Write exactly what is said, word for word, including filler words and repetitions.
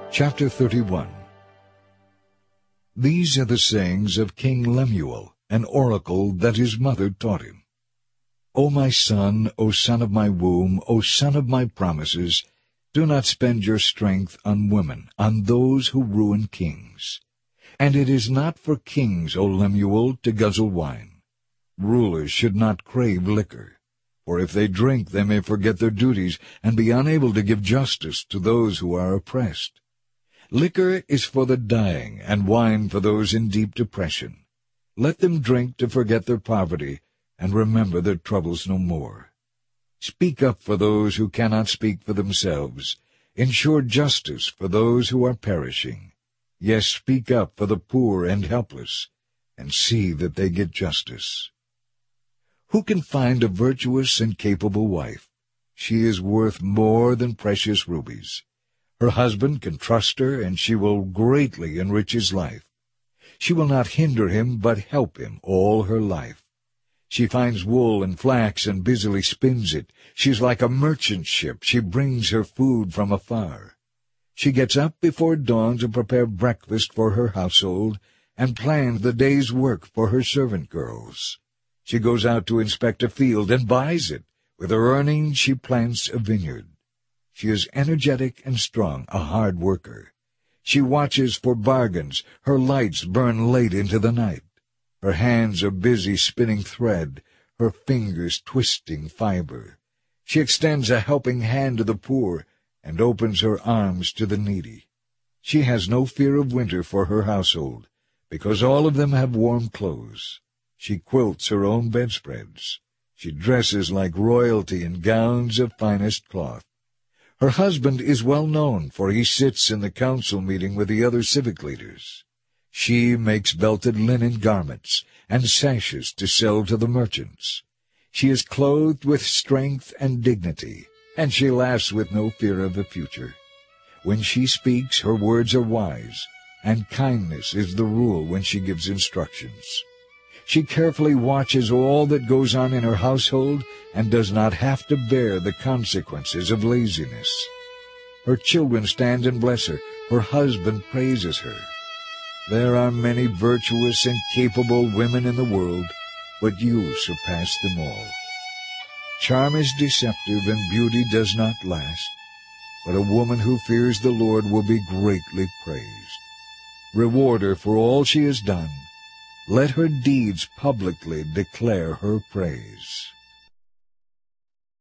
Chapter thirty-one. These are the sayings of King Lemuel, an oracle that his mother taught him. O my son, O son of my womb, O son of my promises, do not spend your strength on women, on those who ruin kings. And it is not for kings, O Lemuel, to guzzle wine. Rulers should not crave liquor, for if they drink they may forget their duties and be unable to give justice to those who are oppressed. Liquor is for the dying, and wine for those in deep depression. Let them drink to forget their poverty, and remember their troubles no more. Speak up for those who cannot speak for themselves. Ensure justice for those who are perishing. Yes, speak up for the poor and helpless, and see that they get justice. Who can find a virtuous and capable wife? She is worth more than precious rubies. Her husband can trust her, and she will greatly enrich his life. She will not hinder him, but help him all her life. She finds wool and flax and busily spins it. She is like a merchant ship. She brings her food from afar. She gets up before dawn to prepare breakfast for her household and plans the day's work for her servant girls. She goes out to inspect a field and buys it. With her earnings she plants a vineyard. She is energetic and strong, a hard worker. She watches for bargains. Her lights burn late into the night. Her hands are busy spinning thread, her fingers twisting fiber. She extends a helping hand to the poor and opens her arms to the needy. She has no fear of winter for her household, because all of them have warm clothes. She quilts her own bedspreads. She dresses like royalty in gowns of finest cloth. Her husband is well known, for he sits in the council meeting with the other civic leaders. She makes belted linen garments and sashes to sell to the merchants. She is clothed with strength and dignity, and she laughs with no fear of the future. When she speaks, her words are wise, and kindness is the rule when she gives instructions. She carefully watches all that goes on in her household and does not have to bear the consequences of laziness. Her children stand and bless her. Her husband praises her. There are many virtuous and capable women in the world, but you surpass them all. Charm is deceptive and beauty does not last, but a woman who fears the Lord will be greatly praised. Reward her for all she has done. Let her deeds publicly declare her praise.